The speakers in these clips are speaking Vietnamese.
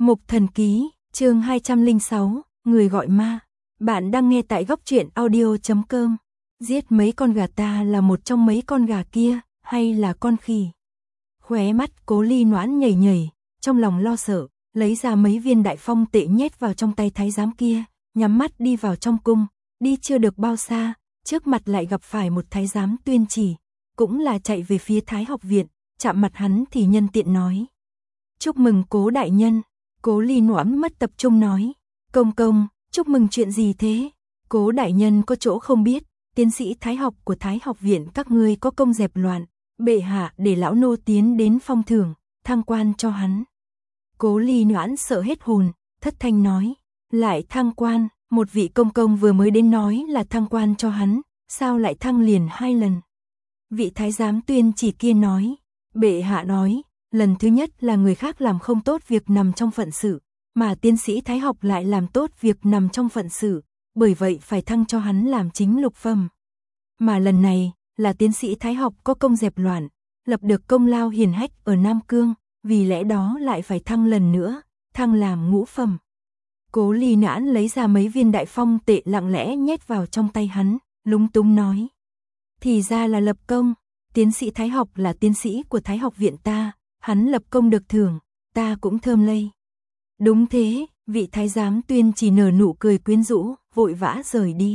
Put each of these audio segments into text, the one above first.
Mục Thần Ký, chương 206, người gọi ma. Bạn đang nghe tại góc truyện audio.com. Giết mấy con gà ta là một trong mấy con gà kia, hay là con khỉ? Khóe mắt Cố Ly Noãn nhảy nhảy, trong lòng lo sợ, lấy ra mấy viên đại phong tệ nhét vào trong tay thái giám kia, nhắm mắt đi vào trong cung, đi chưa được bao xa, trước mặt lại gặp phải một thái giám tuyên chỉ, cũng là chạy về phía Thái học viện, chạm mặt hắn thì nhân tiện nói: "Chúc mừng Cố đại nhân." Cố Ly Noãn mất tập trung nói: "Công công, chúc mừng chuyện gì thế?" "Cố đại nhân có chỗ không biết, tiến sĩ Thái học của Thái học viện các ngươi có công dẹp loạn, bệ hạ để lão nô tiến đến phong thưởng, thăng quan cho hắn." Cố Ly Noãn sợ hết hồn, thất thanh nói: "Lại thăng quan, một vị công công vừa mới đến nói là thăng quan cho hắn, sao lại thăng liền 2 lần?" Vị thái giám tuyên chỉ kia nói: "Bệ hạ nói, lần thứ nhất là người khác làm không tốt việc nằm trong phận sự, mà tiến sĩ Thái học lại làm tốt việc nằm trong phận sự, bởi vậy phải thăng cho hắn làm chính lục phẩm. Mà lần này, là tiến sĩ Thái học có công dẹp loạn, lập được công lao hiển hách ở Nam Cương, vì lẽ đó lại phải thăng lần nữa, thăng làm ngũ phẩm." Cố Ly Noãn lấy ra mấy viên đại phong tệ lặng lẽ nhét vào trong tay hắn, lúng túng nói: "Thì ra là lập công, tiến sĩ Thái học là tiến sĩ của Thái học viện ta, hắn lập công được thưởng, ta cũng thơm lây." "Đúng thế." Vị thái giám tuyên chỉ nở nụ cười quyến rũ, vội vã rời đi.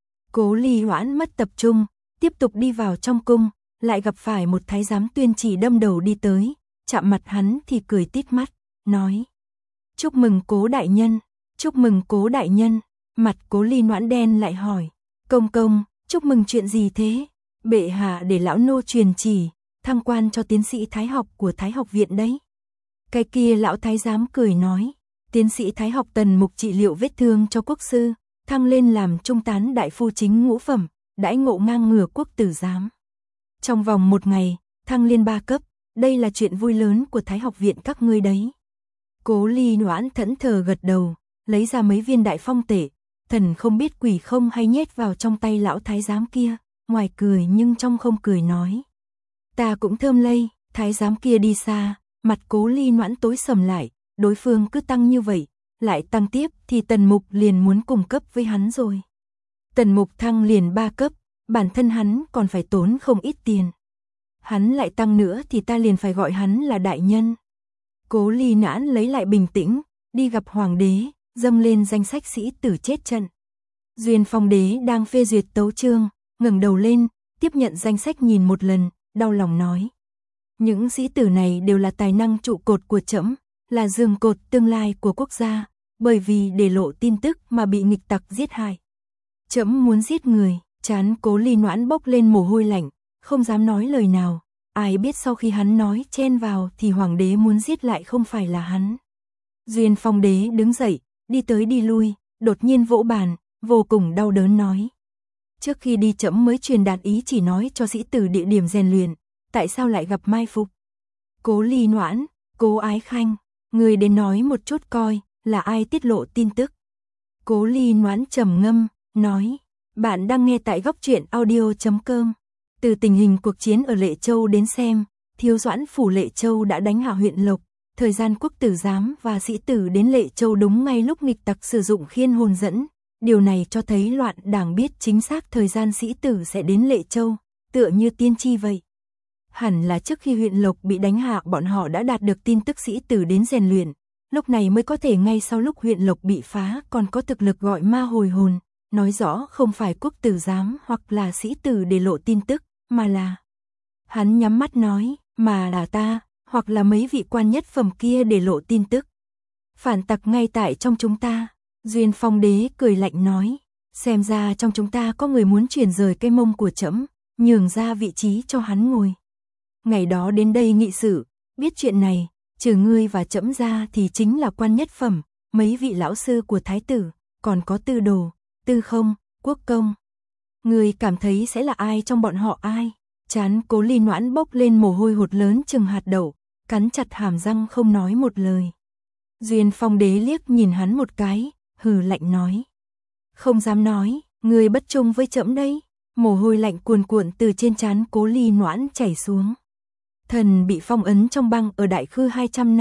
Cố Ly Noãn mất tập trung, tiếp tục đi vào trong cung, lại gặp phải một thái giám tuyên chỉ đâm đầu đi tới, chạm mặt hắn thì cười tít mắt, nói: "Chúc mừng Cố đại nhân, chúc mừng Cố đại nhân." Mặt Cố Ly Noãn đen lại hỏi: "Công công, chúc mừng chuyện gì thế?" "Bệ hạ để lão nô truyền chỉ, thăng quan cho tiến sĩ Thái học của Thái học viện đấy." Cái kia lão thái giám cười nói: "Tiến sĩ Thái học Tần Mục trị liệu vết thương cho quốc sư, thăng lên làm trung tán đại phu chính ngũ phẩm, đãi ngộ ngang ngửa quốc tử giám. Trong vòng 1 ngày, thăng lên 3 cấp, đây là chuyện vui lớn của Thái học viện các ngươi đấy." Cố Ly Noãn thẫn thờ gật đầu, lấy ra mấy viên đại phong tệ, thần không biết quỷ không hay nhét vào trong tay lão thái giám kia, ngoài cười nhưng trong không cười nói: "Ta cũng thơm lây." Thái giám kia đi xa, mặt Cố Ly Noãn tối sầm lại, đối phương cứ tăng như vậy, lại tăng tiếp thì Tần Mục liền muốn cùng cấp với hắn rồi. Tần Mục thăng liền 3 cấp, bản thân hắn còn phải tốn không ít tiền. Hắn lại tăng nữa thì ta liền phải gọi hắn là đại nhân. Cố Ly Noãn lấy lại bình tĩnh, đi gặp hoàng đế, dâng lên danh sách sĩ tử chết trận. Duyên Phong đế đang phê duyệt tấu chương, ngẩng đầu lên, tiếp nhận danh sách nhìn một lần, đau lòng nói: "Những sĩ tử này đều là tài năng trụ cột của trẫm, là giường cột tương lai của quốc gia, bởi vì để lộ tin tức mà bị nghịch tặc giết hại. Trẫm muốn giết người." Trán Cố Ly Noãn bốc lên mồ hôi lạnh, không dám nói lời nào, ai biết sau khi hắn nói chen vào thì hoàng đế muốn giết lại không phải là hắn. Duyên Phong đế đứng dậy, đi tới đi lui, đột nhiên vỗ bàn, vô cùng đau đớn nói: "Trước khi đi trẫm mới truyền đạt ý chỉ nói cho sĩ tử địa điểm rèn luyện, tại sao lại gặp mai phục?" "Cố Ly Noãn, Cố Ái Khanh, người đến nói một chút coi, là ai tiết lộ tin tức?" Cố Ly Noãn trầm ngâm, nói: "Bạn đang nghe tại góc truyện audio.com. Từ tình hình cuộc chiến ở Lệ Châu đến xem, Thiếu Doãn phủ Lệ Châu đã đánh hạ huyện Lộc, thời gian quốc tử giám và sĩ tử đến Lệ Châu đúng ngay lúc nghịch tặc sử dụng khiên hồn dẫn. Điều này cho thấy loạn đảng biết chính xác thời gian sĩ tử sẽ đến Lệ Châu, tựa như tiên tri vậy. Hẳn là trước khi huyện Lộc bị đánh hạ bọn họ đã đạt được tin tức sĩ tử đến rèn luyện, lúc này mới có thể ngay sau lúc huyện Lộc bị phá còn có thực lực gọi ma hồi hồn, nói rõ không phải quốc tử giám hoặc là sĩ tử để lộ tin tức, mà là..." Hắn nhắm mắt nói: "Mà là ta, hoặc là mấy vị quan nhất phẩm kia để lộ tin tức. Phản tặc ngay tại trong chúng ta." Duyên Phong đế cười lạnh nói: "Xem ra trong chúng ta có người muốn chuyển rời cây mông của trẫm, nhường ra vị trí cho hắn ngồi. Ngày đó đến đây nghị sự, biết chuyện này, trừ ngươi và trẫm ra thì chính là quan nhất phẩm, mấy vị lão sư của thái tử, còn có tư đồ, tư không, quốc công. Ngươi cảm thấy sẽ là ai trong bọn họ ai?" Trán Cố Ly Noãn bốc lên mồ hôi hột lớn chừng hạt đậu, cắn chặt hàm răng không nói một lời. Duyên Phong đế liếc nhìn hắn một cái, hừ lạnh nói: "Không dám nói, ngươi bất trung với trẫm đấy." Mồ hôi lạnh cuồn cuộn từ trên trán Cố Ly Noãn chảy xuống. Thần bị phong ấn trong băng ở Đại Khư 200 năm,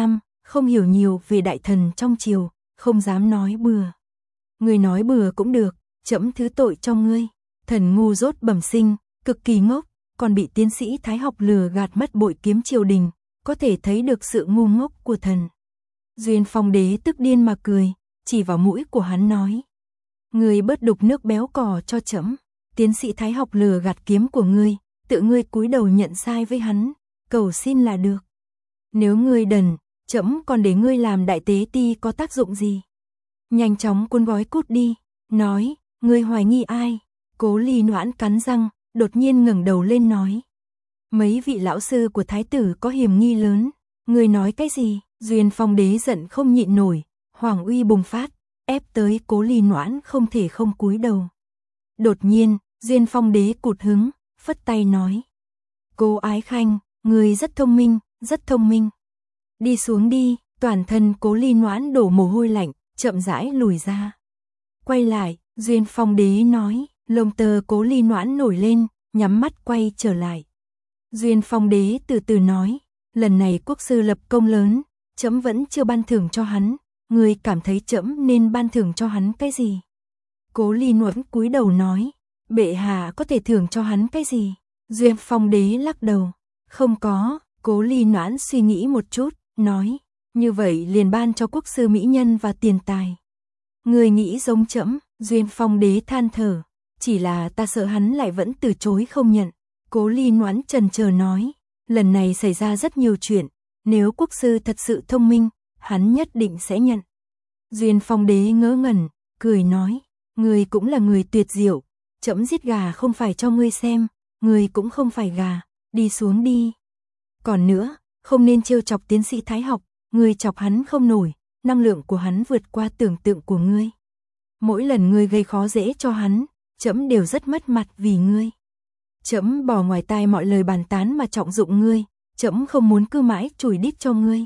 không hiểu nhiều về đại thần trong triều, không dám nói bừa. Ngươi nói bừa cũng được, trẫm thứ tội cho ngươi. Thần ngu dốt bẩm sinh, cực kỳ ngốc, còn bị tiến sĩ Thái học lừa gạt mất bội kiếm triều đình, có thể thấy được sự ngu ngốc của thần. Duyên Phong đế tức điên mà cười, chỉ vào mũi của hắn nói: Ngươi bớt đục nước béo cò cho trẫm. Tiến sĩ Thái học lừa gạt kiếm của ngươi, tự ngươi cúi đầu nhận sai với hắn, cầu xin là được. Nếu ngươi đần, trẫm còn để ngươi làm đại tế ti có tác dụng gì? Nhanh chóng cuốn gói cút đi. Nói, ngươi hoài nghi ai? Cố Ly Noãn cắn răng, đột nhiên ngẩng đầu lên nói: Mấy vị lão sư của thái tử có hiểm nghi lớn. Ngươi nói cái gì? Duyên Phong đế giận không nhịn nổi, hoàng uy bùng phát, ép tới Cố Ly Noãn không thể không cúi đầu. Đột nhiên, Duyên Phong đế cụt hứng, phất tay nói: Cố Ái Khanh, ngươi rất thông minh, rất thông minh. Đi xuống đi. Toàn thân Cố Ly Noãn đổ mồ hôi lạnh, chậm rãi lùi ra. Quay lại, Duyên Phong đế nói. Lông tơ Cố Ly Noãn nổi lên, nhắm mắt quay trở lại. Duyên Phong đế từ từ nói: Lần này quốc sư lập công lớn, trẫm vẫn chưa ban thưởng cho hắn. Ngươi cảm thấy trẫm nên ban thưởng cho hắn cái gì? Cố Ly Noãn cúi đầu nói: Bệ hạ có thể thưởng cho hắn cái gì? Duyên Phong đế lắc đầu: Không có. Cố Ly Noãn suy nghĩ một chút, nói: Như vậy liền ban cho quốc sư mỹ nhân và tiền tài. Ngươi nghĩ giống trẫm. Duyên Phong đế than thở: Chỉ là ta sợ hắn lại vẫn từ chối không nhận. Cố Ly Noãn chần chờ nói: Lần này xảy ra rất nhiều chuyện, nếu quốc sư thật sự thông minh, hắn nhất định sẽ nhận. Duyên Phong đế ngớ ngẩn, cười nói: Ngươi cũng là người tuyệt diệu, trẫm giết gà không phải cho ngươi xem, ngươi cũng không phải gà, đi xuống đi. Còn nữa, không nên trêu chọc tiến sĩ Thái học, ngươi chọc hắn không nổi, năng lượng của hắn vượt qua tưởng tượng của ngươi. Mỗi lần ngươi gây khó dễ cho hắn, trẫm đều rất mất mặt vì ngươi. Trẫm bỏ ngoài tai mọi lời bàn tán mà trọng dụng ngươi, trẫm không muốn cứ mãi chùi đít cho ngươi.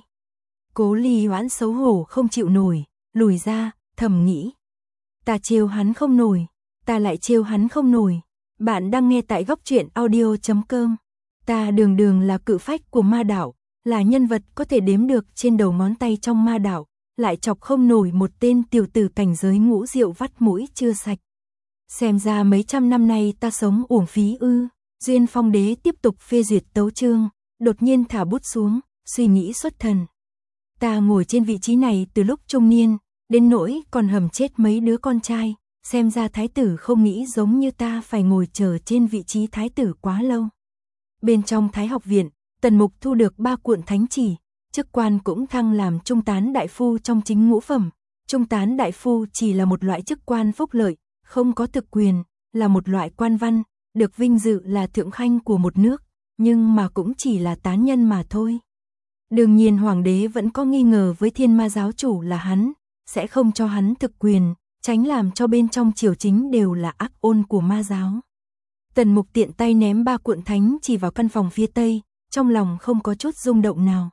Cố Ly Noãn xấu hổ không chịu nổi, lùi ra, thầm nghĩ: Ta trêu hắn không nổi, ta lại trêu hắn không nổi. Bạn đang nghe tại Góc Truyện Audio.com. Ta đường đường là cự phách của ma đạo, là nhân vật có thể đếm được trên đầu ngón tay trong ma đạo, lại chọc không nổi một tên tiểu tử cảnh giới ngũ diệu vắt mũi chưa sạch. Xem ra mấy trăm năm nay ta sống uổng phí ư. Duyên Phong đế tiếp tục phê duyệt tấu chương, đột nhiên thả bút xuống, suy nghĩ xuất thần. Ta ngồi trên vị trí này từ lúc trung niên, đến nỗi còn hầm chết mấy đứa con trai, xem ra thái tử không nghĩ giống như ta phải ngồi chờ trên vị trí thái tử quá lâu. Bên trong Thái học viện, Tần Mục thu được 3 cuộn thánh chỉ, chức quan cũng thăng làm trung tán đại phu trong chính ngũ phẩm. Trung tán đại phu chỉ là một loại chức quan phúc lợi, không có thực quyền, là một loại quan văn, được vinh dự là thượng khanh của một nước, nhưng mà cũng chỉ là tán nhân mà thôi. Đương nhiên hoàng đế vẫn có nghi ngờ với Thiên Ma giáo chủ là hắn, sẽ không cho hắn thực quyền, tránh làm cho bên trong triều chính đều là ác ôn của ma giáo. Tần Mục tiện tay ném 3 cuộn thánh chỉ vào căn phòng phía tây, trong lòng không có chút rung động nào.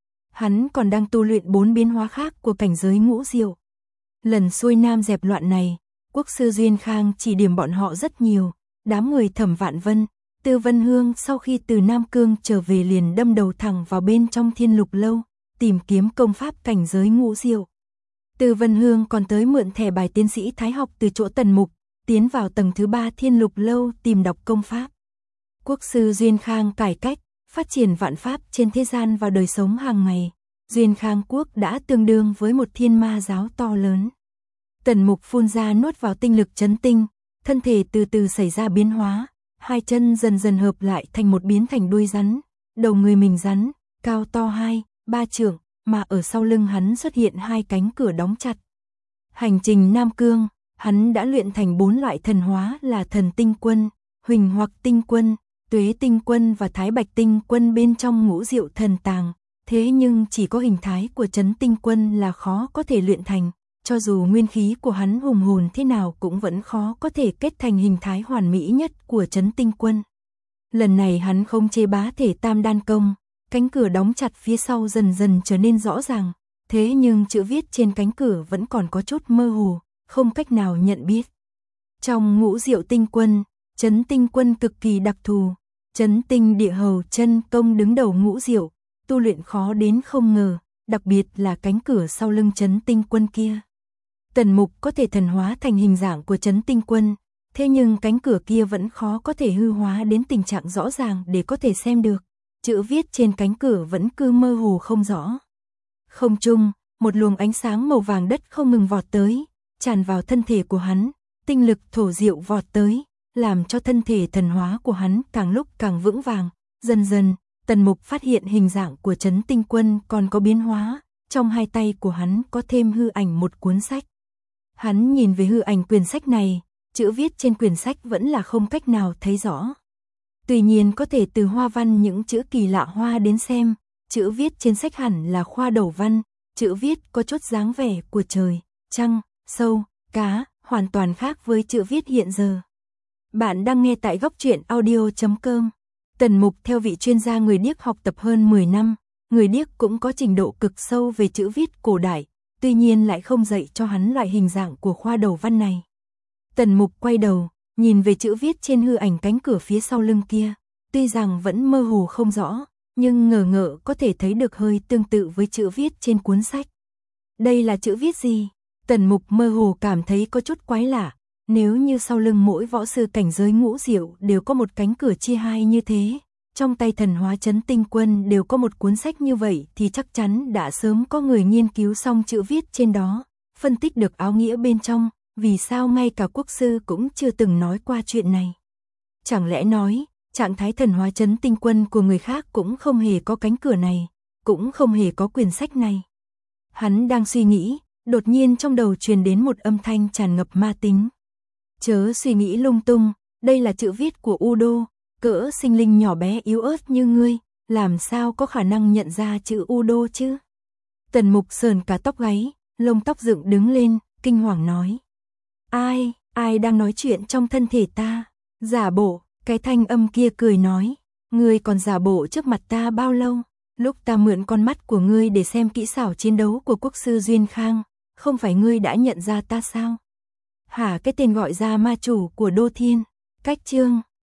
Hắn còn đang tu luyện 4 biến hóa khác của cảnh giới ngũ diệu. Lần xuôi nam dẹp loạn này, quốc sư Duyên Khang chỉ điểm bọn họ rất nhiều. Đám người Thẩm Vạn Vân, Tư Vân Hương sau khi từ Nam Cương trở về liền đâm đầu thẳng vào bên trong Thiên Lục lâu, tìm kiếm công pháp cảnh giới ngũ diệu. Tư Vân Hương còn tới mượn thẻ bài tiến sĩ Thái học từ chỗ Tần Mục, tiến vào tầng thứ 3 Thiên Lục lâu tìm đọc công pháp. Quốc sư Duyên Khang cải cách, phát triển vạn pháp trên thế gian vào đời sống hàng ngày. Duyên Khang quốc đã tương đương với một thiên ma giáo to lớn. Tần Mục phun ra nuốt vào tinh lực chấn tinh, thân thể từ từ xảy ra biến hóa, hai chân dần dần hợp lại thành một biến thành đuôi rắn, đầu người mình rắn, cao to 2-3 trượng, mà ở sau lưng hắn xuất hiện 2 cánh cửa đóng chặt. Hành trình Nam Cương, hắn đã luyện thành 4 loại thần hóa là Thần Tinh Quân, Huỳnh Hoặc Tinh Quân, Tuế Tinh Quân và Thái Bạch Tinh Quân bên trong ngũ diệu thần tàng, thế nhưng chỉ có hình thái của Trấn Tinh Quân là khó có thể luyện thành, cho dù nguyên khí của hắn hùng hồn thế nào cũng vẫn khó có thể kết thành hình thái hoàn mỹ nhất của Trấn Tinh Quân. Lần này hắn không chế bá thể tam đan công, cánh cửa đóng chặt phía sau dần dần trở nên rõ ràng, thế nhưng chữ viết trên cánh cửa vẫn còn có chút mơ hồ, không cách nào nhận biết. Trong ngũ diệu tinh quân, Trấn Tinh Quân cực kỳ đặc thù, Trấn Tinh Địa Hầu chân công đứng đầu ngũ diệu, tu luyện khó đến không ngờ, đặc biệt là cánh cửa sau lưng Trấn Tinh Quân kia. Tần Mục có thể thần hóa thành hình dạng của Trấn Tinh Quân, thế nhưng cánh cửa kia vẫn khó có thể hư hóa đến tình trạng rõ ràng để có thể xem được. Chữ viết trên cánh cửa vẫn cứ mơ hồ không rõ. Không trung, một luồng ánh sáng màu vàng đất không ngừng vọt tới, tràn vào thân thể của hắn, tinh lực thổ diệu vọt tới, làm cho thân thể thần hóa của hắn càng lúc càng vững vàng. Dần dần, Tần Mục phát hiện hình dạng của Trấn Tinh Quân còn có biến hóa, trong hai tay của hắn có thêm hư ảnh một cuốn sách. Hắn nhìn về hư ảnh quyển sách này, chữ viết trên quyển sách vẫn là không cách nào thấy rõ. Tuy nhiên có thể từ hoa văn những chữ kỳ lạ hoa đến xem, chữ viết trên sách hẳn là khoa đầu văn, chữ viết có chút dáng vẻ của trời, trăng, sâu, cá, hoàn toàn khác với chữ viết hiện giờ. Bạn đang nghe tại Góc Truyện Audio.com. Tần Mục theo vị chuyên gia người điếc học tập hơn 10 năm, người điếc cũng có trình độ cực sâu về chữ viết cổ đại, tuy nhiên lại không dạy cho hắn loại hình dạng của khoa đầu văn này. Tần Mục quay đầu, nhìn về chữ viết trên hư ảnh cánh cửa phía sau lưng kia, tuy rằng vẫn mơ hồ không rõ, nhưng ngờ ngợ có thể thấy được hơi tương tự với chữ viết trên cuốn sách. Đây là chữ viết gì? Tần Mục mơ hồ cảm thấy có chút quái lạ, nếu như sau lưng mỗi võ sư cảnh giới ngũ diệu đều có một cánh cửa chia hai như thế, trong tay thần hóa Trấn Tinh Quân đều có một cuốn sách như vậy thì chắc chắn đã sớm có người nghiên cứu xong chữ viết trên đó, phân tích được áo nghĩa bên trong, vì sao ngay cả quốc sư cũng chưa từng nói qua chuyện này. Chẳng lẽ nói, trạng thái thần hóa Trấn Tinh Quân của người khác cũng không hề có cánh cửa này, cũng không hề có quyển sách này. Hắn đang suy nghĩ, đột nhiên trong đầu truyền đến một âm thanh tràn ngập ma tính. Chớ suy nghĩ lung tung, đây là chữ viết của Udo, cỡ sinh linh nhỏ bé yếu ớt như ngươi, làm sao có khả năng nhận ra chữ Udo chứ? Tần Mục sờn cả tóc gáy, lông tóc dựng đứng lên, kinh hoàng nói. Ai đang nói chuyện trong thân thể ta? Giả bộ, cái thanh âm kia cười nói, ngươi còn giả bộ trước mặt ta bao lâu? Lúc ta mượn con mắt của ngươi để xem kỹ xảo chiến đấu của quốc sư Duyên Khang, không phải ngươi đã nhận ra ta sao? Hả, cái tên gọi ra ma chủ của Đô Thiên, cách chương